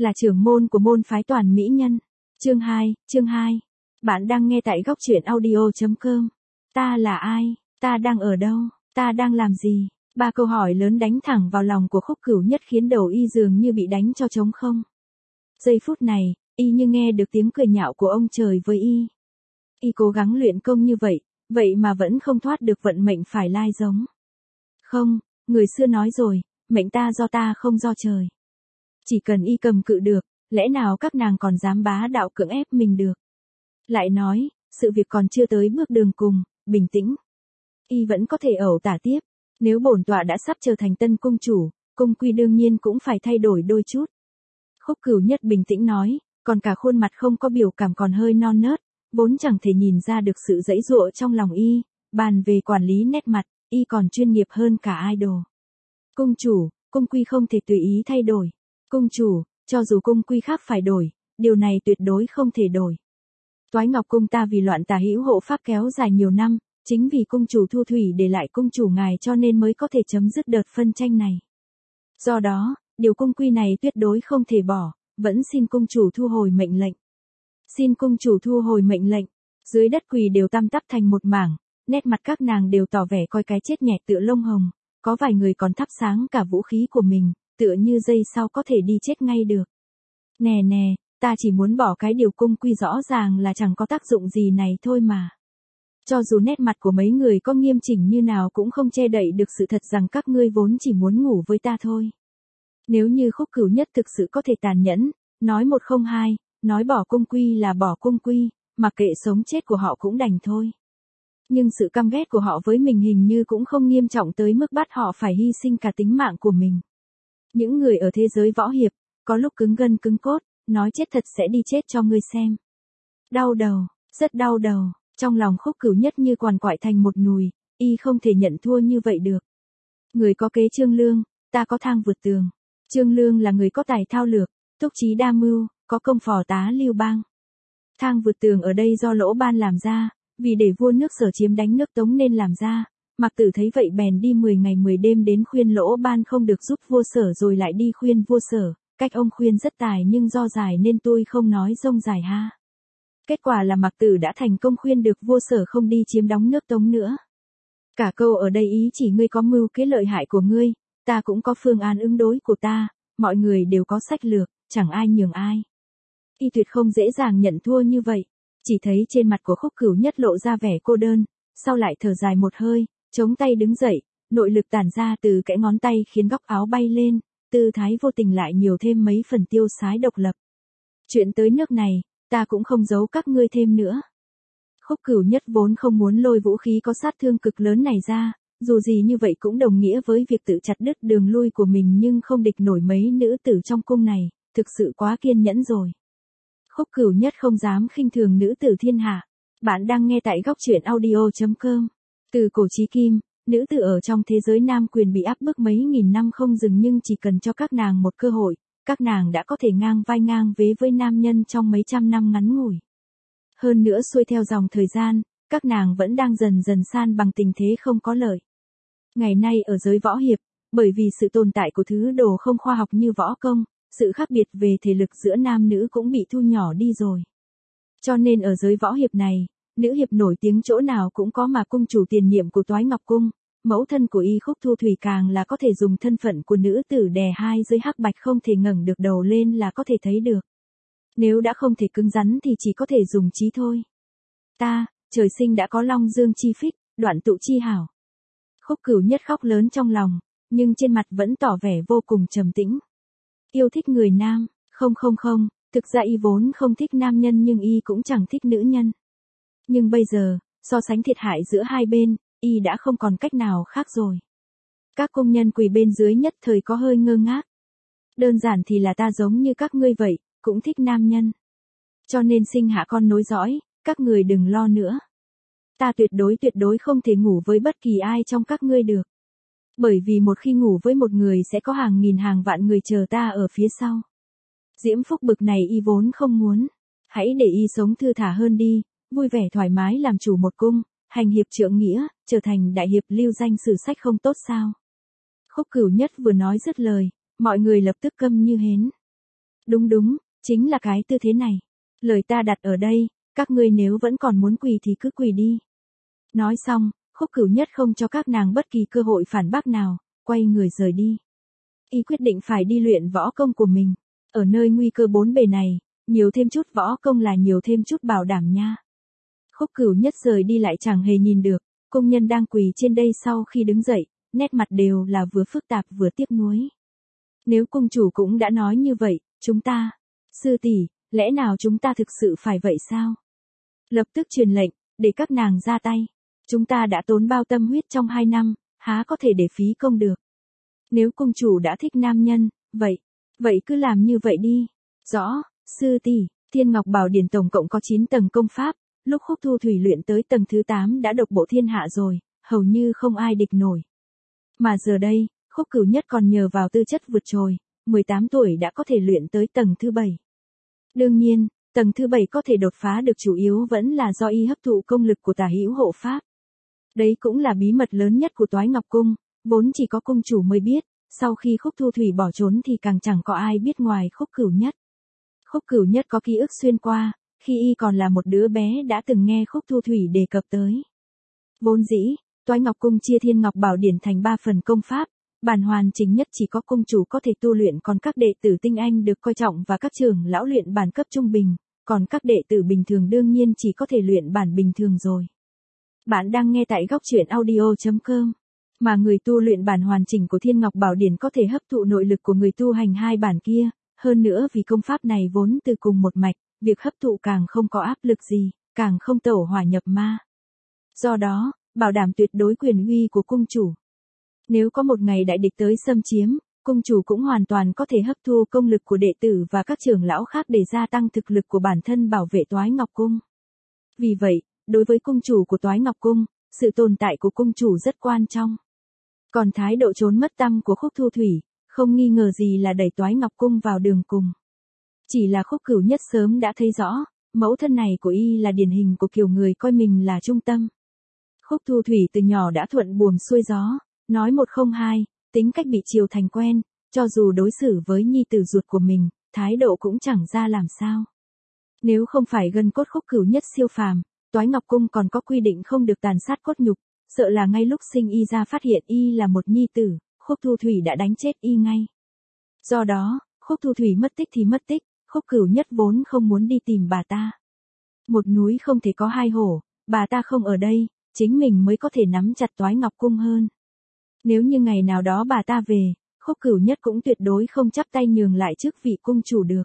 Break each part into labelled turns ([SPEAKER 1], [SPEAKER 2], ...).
[SPEAKER 1] là trưởng môn của môn phái Toàn Mỹ Nhân. Chương 2. Bạn đang nghe tại góc truyện audio.com. Ta là ai? Ta đang ở đâu? Ta đang làm gì? Ba câu hỏi lớn đánh thẳng vào lòng của Khúc Cửu Nhất khiến đầu y dường như bị đánh cho trống không. Giây phút này, y như nghe được tiếng cười nhạo của ông trời với y. Y cố gắng luyện công như vậy mà vẫn không thoát được vận mệnh phải lai giống. Không, người xưa nói rồi, mệnh ta do ta không do trời. Chỉ cần y cầm cự được, lẽ nào các nàng còn dám bá đạo cưỡng ép mình được. Lại nói, sự việc còn chưa tới bước đường cùng, bình tĩnh. Y vẫn có thể ẩu tả tiếp, nếu bổn tọa đã sắp trở thành tân cung chủ, cung quy đương nhiên cũng phải thay đổi đôi chút. Khúc Cửu Nhất bình tĩnh nói, còn cả khuôn mặt không có biểu cảm còn hơi non nớt, vốn chẳng thể nhìn ra được sự giãy giụa trong lòng y, bàn về quản lý nét mặt, y còn chuyên nghiệp hơn cả idol. Cung chủ, cung quy không thể tùy ý thay đổi. Cung chủ, cho dù cung quy khác phải đổi, điều này tuyệt đối không thể đổi. Toái Ngọc cung ta vì loạn tà hữu hộ pháp kéo dài nhiều năm, chính vì cung chủ Thu Thủy để lại cung chủ ngài cho nên mới có thể chấm dứt đợt phân tranh này. Do đó, điều cung quy này tuyệt đối không thể bỏ, vẫn xin cung chủ thu hồi mệnh lệnh. Xin cung chủ thu hồi mệnh lệnh. Dưới đất quỳ đều tăm tắp thành một mảng, nét mặt các nàng đều tỏ vẻ coi cái chết nhẹ tựa lông hồng, có vài người còn thắp sáng cả vũ khí của mình, tựa như giây sau có thể đi chết ngay được. Nè, ta chỉ muốn bỏ cái điều cung quy rõ ràng là chẳng có tác dụng gì này thôi mà. Cho dù nét mặt của mấy người có nghiêm chỉnh như nào cũng không che đậy được sự thật rằng các ngươi vốn chỉ muốn ngủ với ta thôi. Nếu như Khúc Cửu Nhất thực sự có thể tàn nhẫn, nói một không hai, nói bỏ cung quy là bỏ cung quy, mặc kệ sống chết của họ cũng đành thôi. Nhưng sự căm ghét của họ với mình hình như cũng không nghiêm trọng tới mức bắt họ phải hy sinh cả tính mạng của mình. Những người ở thế giới võ hiệp, có lúc cứng gân cứng cốt, nói chết thật sẽ đi chết cho ngươi xem. Đau đầu, rất đau đầu, trong lòng Khúc Cửu Nhất như quằn quại thành một nùi, y không thể nhận thua như vậy được. Người có kế Trương Lương, ta có thang vượt tường. Trương Lương là người có tài thao lược, túc trí đa mưu, có công phò tá Lưu Bang. Thang vượt tường ở đây do Lỗ Ban làm ra, vì để vua nước Sở chiếm đánh nước Tống nên làm ra. Mạc Tử thấy vậy bèn đi 10 ngày 10 đêm đến khuyên Lỗ Ban không được giúp vua Sở rồi lại đi khuyên vua Sở, cách ông khuyên rất tài nhưng do dài nên tôi không nói rông dài ha. Kết quả là Mạc Tử đã thành công khuyên được vua Sở không đi chiếm đóng nước Tống nữa. Cả câu ở đây ý chỉ ngươi có mưu kế lợi hại của ngươi, ta cũng có phương án ứng đối của ta, mọi người đều có sách lược, chẳng ai nhường ai. Y tuyệt không dễ dàng nhận thua như vậy, chỉ thấy trên mặt của Khúc Cửu Nhất lộ ra vẻ cô đơn, sau lại thở dài một hơi, chống tay đứng dậy, nội lực tản ra từ kẽ ngón tay khiến góc áo bay lên, tư thái vô tình lại nhiều thêm mấy phần tiêu sái độc lập. Chuyện tới nước này, ta cũng không giấu các ngươi thêm nữa. Khúc Cửu Nhất vốn không muốn lôi vũ khí có sát thương cực lớn này ra, dù gì như vậy cũng đồng nghĩa với việc tự chặt đứt đường lui của mình nhưng không địch nổi mấy nữ tử trong cung này, thực sự quá kiên nhẫn rồi. Khúc Cửu Nhất không dám khinh thường nữ tử thiên hạ. Bạn đang nghe tại góc truyện audio.com. Từ cổ chí kim, nữ tử ở trong thế giới nam quyền bị áp bức mấy nghìn năm không dừng nhưng chỉ cần cho các nàng một cơ hội, các nàng đã có thể ngang vai ngang vế với nam nhân trong mấy trăm năm ngắn ngủi. Hơn nữa xuôi theo dòng thời gian, các nàng vẫn đang dần dần san bằng tình thế không có lợi. Ngày nay ở giới võ hiệp, bởi vì sự tồn tại của thứ đồ không khoa học như võ công, sự khác biệt về thể lực giữa nam nữ cũng bị thu nhỏ đi rồi. Cho nên ở giới võ hiệp này, nữ hiệp nổi tiếng chỗ nào cũng có mà cung chủ tiền nhiệm của Toái Ngọc cung, mẫu thân của y Khúc Thu Thủy càng là có thể dùng thân phận của nữ tử đè hai giới hắc bạch không thể ngẩng được đầu lên là có thể thấy được. Nếu đã không thể cứng rắn thì chỉ có thể dùng trí thôi. Ta, trời sinh đã có long dương chi phích, đoạn tụ chi hảo. Khúc Cửu Nhất khóc lớn trong lòng, nhưng trên mặt vẫn tỏ vẻ vô cùng trầm tĩnh. Yêu thích người nam, không, thực ra y vốn không thích nam nhân nhưng y cũng chẳng thích nữ nhân. Nhưng bây giờ, so sánh thiệt hại giữa hai bên, y đã không còn cách nào khác rồi. Các công nhân quỳ bên dưới nhất thời có hơi ngơ ngác. Đơn giản thì là ta giống như các ngươi vậy, cũng thích nam nhân. Cho nên sinh hạ con nối dõi, các người đừng lo nữa. Ta tuyệt đối không thể ngủ với bất kỳ ai trong các ngươi được. Bởi vì một khi ngủ với một người sẽ có hàng nghìn hàng vạn người chờ ta ở phía sau. Diễm phúc bực này y vốn không muốn. Hãy để y sống thư thả hơn đi, vui vẻ thoải mái làm chủ một cung, hành hiệp trượng nghĩa, trở thành đại hiệp lưu danh sử sách không tốt sao. Khúc Cửu Nhất vừa nói dứt lời, mọi người lập tức câm như hến. Đúng đúng, chính là cái tư thế này. Lời ta đặt ở đây, các ngươi nếu vẫn còn muốn quỳ thì cứ quỳ đi. Nói xong, Khúc Cửu Nhất không cho các nàng bất kỳ cơ hội phản bác nào, quay người rời đi. Y quyết định phải đi luyện võ công của mình. Ở nơi nguy cơ bốn bề này, nhiều thêm chút võ công là nhiều thêm chút bảo đảm nha. Khúc Cửu Nhất rời đi lại chẳng hề nhìn được, công nhân đang quỳ trên đây sau khi đứng dậy, nét mặt đều là vừa phức tạp vừa tiếc nuối. Nếu cung chủ cũng đã nói như vậy, chúng ta, sư tỷ, lẽ nào chúng ta thực sự phải vậy sao? Lập tức truyền lệnh, để các nàng ra tay. Chúng ta đã tốn bao tâm huyết trong 2 năm, há có thể để phí công được. Nếu cung chủ đã thích nam nhân, vậy cứ làm như vậy đi. Rõ, sư tỷ, Thiên Ngọc Bảo Điển tổng cộng có 9 tầng công pháp, lúc Khúc Thu Thủy luyện tới tầng thứ 8 đã độc bộ thiên hạ rồi, hầu như không ai địch nổi. Mà giờ đây, Khúc Cửu Nhất còn nhờ vào tư chất vượt trội, 18 tuổi đã có thể luyện tới tầng thứ 7. Đương nhiên, tầng thứ 7 có thể đột phá được chủ yếu vẫn là do y hấp thụ công lực của Tả Hữu Hộ Pháp. Đấy cũng là bí mật lớn nhất của Toái Ngọc Cung, vốn chỉ có cung chủ mới biết, sau khi Khúc Thu Thủy bỏ trốn thì càng chẳng có ai biết ngoài Khúc Cửu Nhất. Khúc Cửu Nhất có ký ức xuyên qua, khi y còn là một đứa bé đã từng nghe Khúc Thu Thủy đề cập tới. Vốn dĩ, Toái Ngọc Cung chia Thiên Ngọc Bảo Điển thành 3 phần công pháp, bản hoàn chỉnh nhất chỉ có cung chủ có thể tu luyện, còn các đệ tử tinh anh được coi trọng và các trưởng lão luyện bản cấp trung bình, còn các đệ tử bình thường đương nhiên chỉ có thể luyện bản bình thường rồi. Bạn đang nghe tại góc truyện audio.com. Mà người tu luyện bản hoàn chỉnh của Thiên Ngọc Bảo Điển có thể hấp thụ nội lực của người tu hành hai bản kia, hơn nữa vì công pháp này vốn từ cùng một mạch, việc hấp thụ càng không có áp lực gì, càng không tẩu hỏa nhập ma. Do đó, bảo đảm tuyệt đối quyền uy của cung chủ. Nếu có một ngày đại địch tới xâm chiếm, cung chủ cũng hoàn toàn có thể hấp thu công lực của đệ tử và các trưởng lão khác để gia tăng thực lực của bản thân bảo vệ Toái Ngọc Cung. Vì vậy, đối với cung chủ của Toái Ngọc Cung, sự tồn tại của cung chủ rất quan trọng. Còn thái độ trốn mất tăm của Khúc Thu Thủy, không nghi ngờ gì là đẩy Toái Ngọc Cung vào đường cùng. Chỉ là Khúc Cửu Nhất sớm đã thấy rõ, mẫu thân này của y là điển hình của kiểu người coi mình là trung tâm. Khúc Thu Thủy từ nhỏ đã thuận buồm xuôi gió, nói một không hai, tính cách bị chiều thành quen, cho dù đối xử với nhi tử ruột của mình, thái độ cũng chẳng ra làm sao. Nếu không phải gân cốt Khúc Cửu Nhất siêu phàm, Toái Ngọc Cung còn có quy định không được tàn sát cốt nhục, sợ là ngay lúc sinh y ra phát hiện y là một nhi tử, Khúc Thu Thủy đã đánh chết y ngay. Do đó, Khúc Thu Thủy mất tích thì mất tích, Khúc Cửu Nhất vốn không muốn đi tìm bà ta. Một núi không thể có hai hổ, bà ta không ở đây, chính mình mới có thể nắm chặt Toái Ngọc Cung hơn. Nếu như ngày nào đó bà ta về, Khúc Cửu Nhất cũng tuyệt đối không chắp tay nhường lại chức vị cung chủ được.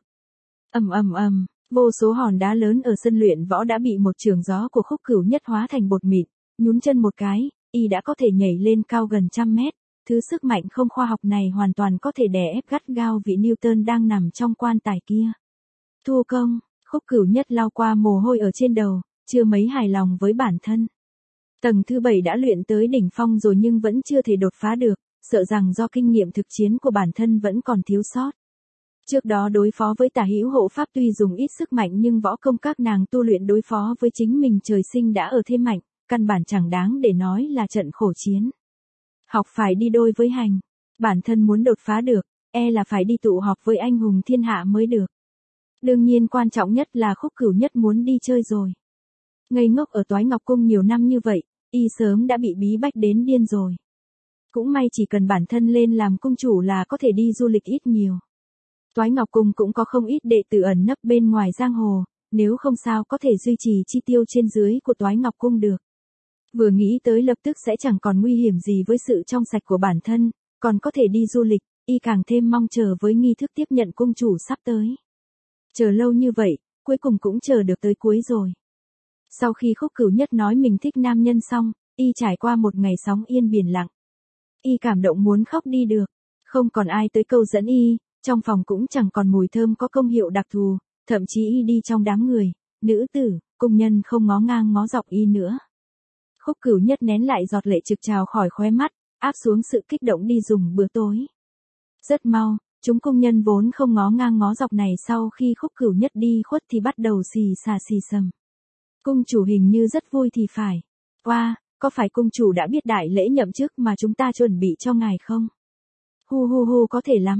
[SPEAKER 1] Vô số hòn đá lớn ở sân luyện võ đã bị một chưởng gió của Khúc Cửu Nhất hóa thành bột mịn, nhún chân một cái, y đã có thể nhảy lên cao gần 100 mét. Thứ sức mạnh không khoa học này hoàn toàn có thể đè ép gắt gao vị Newton đang nằm trong quan tài kia. Thua công, Khúc Cửu Nhất lau qua mồ hôi ở trên đầu, chưa mấy hài lòng với bản thân. Tầng thứ 7 đã luyện tới đỉnh phong rồi nhưng vẫn chưa thể đột phá được, sợ rằng do kinh nghiệm thực chiến của bản thân vẫn còn thiếu sót. Trước đó đối phó với Tả Hữu Hộ Pháp tuy dùng ít sức mạnh nhưng võ công các nàng tu luyện đối phó với chính mình trời sinh đã ở thế mạnh, căn bản chẳng đáng để nói là trận khổ chiến. Học phải đi đôi với hành, bản thân muốn đột phá được, là phải đi tụ họp với anh hùng thiên hạ mới được. Đương nhiên quan trọng nhất là Khúc Cửu Nhất muốn đi chơi rồi. Ngây ngốc ở Toái Ngọc Cung nhiều năm như vậy, y sớm đã bị bí bách đến điên rồi. Cũng may chỉ cần bản thân lên làm cung chủ là có thể đi du lịch ít nhiều. Toái Ngọc Cung cũng có không ít đệ tử ẩn nấp bên ngoài giang hồ, nếu không sao có thể duy trì chi tiêu trên dưới của Toái Ngọc Cung được. Vừa nghĩ tới lập tức sẽ chẳng còn nguy hiểm gì với sự trong sạch của bản thân, còn có thể đi du lịch, y càng thêm mong chờ với nghi thức tiếp nhận cung chủ sắp tới. Chờ lâu như vậy, cuối cùng cũng chờ được tới cuối rồi. Sau khi Khúc Cửu Nhất nói mình thích nam nhân xong, y trải qua một ngày sóng yên biển lặng. Y cảm động muốn khóc đi được, không còn ai tới câu dẫn y, trong phòng cũng chẳng còn mùi thơm có công hiệu đặc thù, thậm chí y đi trong đám người, nữ tử, công nhân không ngó ngang ngó dọc y nữa. Khúc Cửu Nhất nén lại giọt lệ trực trào khỏi khóe mắt, áp xuống sự kích động đi dùng bữa tối. Rất mau, chúng công nhân vốn không ngó ngang ngó dọc này sau khi Khúc Cửu Nhất đi khuất thì bắt đầu xì xà xì xầm. Cung chủ hình như rất vui thì phải. Có phải cung chủ đã biết đại lễ nhậm chức mà chúng ta chuẩn bị cho ngài không? Hu có thể lắm.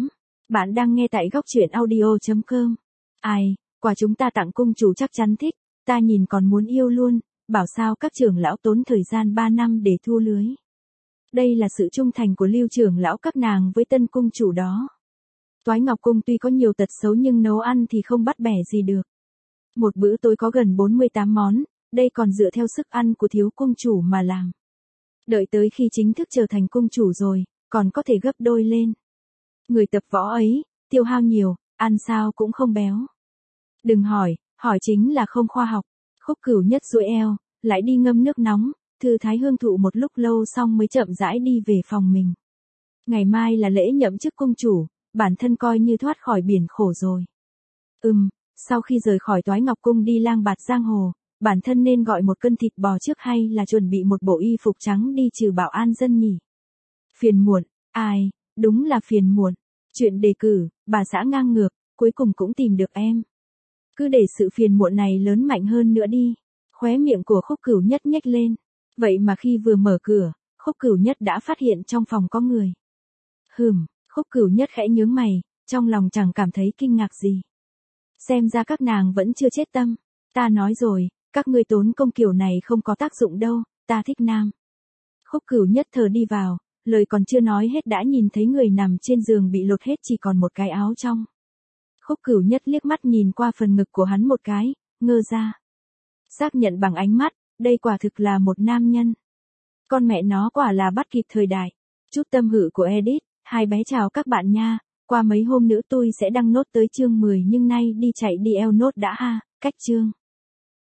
[SPEAKER 1] Bạn đang nghe tại góc truyện audio.com. Ai, quà chúng ta tặng cung chủ chắc chắn thích, ta nhìn còn muốn yêu luôn, bảo sao các trưởng lão tốn thời gian 3 năm để thu lưới. Đây là sự trung thành của Lưu trưởng lão các nàng với tân cung chủ đó. Toái Ngọc Cung tuy có nhiều tật xấu nhưng nấu ăn thì không bắt bẻ gì được. Một bữa tối có gần 48 món, đây còn dựa theo sức ăn của thiếu cung chủ mà làm. Đợi tới khi chính thức trở thành cung chủ rồi, còn có thể gấp đôi lên. Người tập võ ấy, tiêu hao nhiều, ăn sao cũng không béo. Đừng hỏi chính là không khoa học. Khúc Cửu Nhất duỗi eo, lại đi ngâm nước nóng, thư thái hương thụ một lúc lâu xong mới chậm rãi đi về phòng mình. Ngày mai là lễ nhậm chức cung chủ, bản thân coi như thoát khỏi biển khổ rồi. Sau khi rời khỏi Toái Ngọc Cung đi lang bạt giang hồ, bản thân nên gọi một cân thịt bò trước hay là chuẩn bị một bộ y phục trắng đi trừ bạo an dân nhỉ? Phiền muộn, ai, đúng là phiền muộn. Chuyện đề cử, bà xã ngang ngược, cuối cùng cũng tìm được em. Cứ để sự phiền muộn này lớn mạnh hơn nữa đi. Khóe miệng của Khúc Cửu Nhất nhếch lên. Vậy mà khi vừa mở cửa, Khúc Cửu Nhất đã phát hiện trong phòng có người. Khúc Cửu Nhất khẽ nhướng mày, trong lòng chẳng cảm thấy kinh ngạc gì. Xem ra các nàng vẫn chưa chết tâm. Ta nói rồi, các ngươi tốn công kiểu này không có tác dụng đâu, ta thích nam. Khúc Cửu Nhất thờ đi vào, lời còn chưa nói hết đã nhìn thấy người nằm trên giường bị lột hết chỉ còn một cái áo trong. Khúc Cửu Nhất liếc mắt nhìn qua phần ngực của hắn một cái, ngơ ra. Xác nhận bằng ánh mắt, đây quả thực là một nam nhân. Con mẹ nó quả là bắt kịp thời đại. Chút tâm hự của Edit, hai bé chào các bạn nha. Qua mấy hôm nữa tôi sẽ đăng nốt tới chương 10 nhưng nay đi chạy đi eo nốt đã ha, cách chương.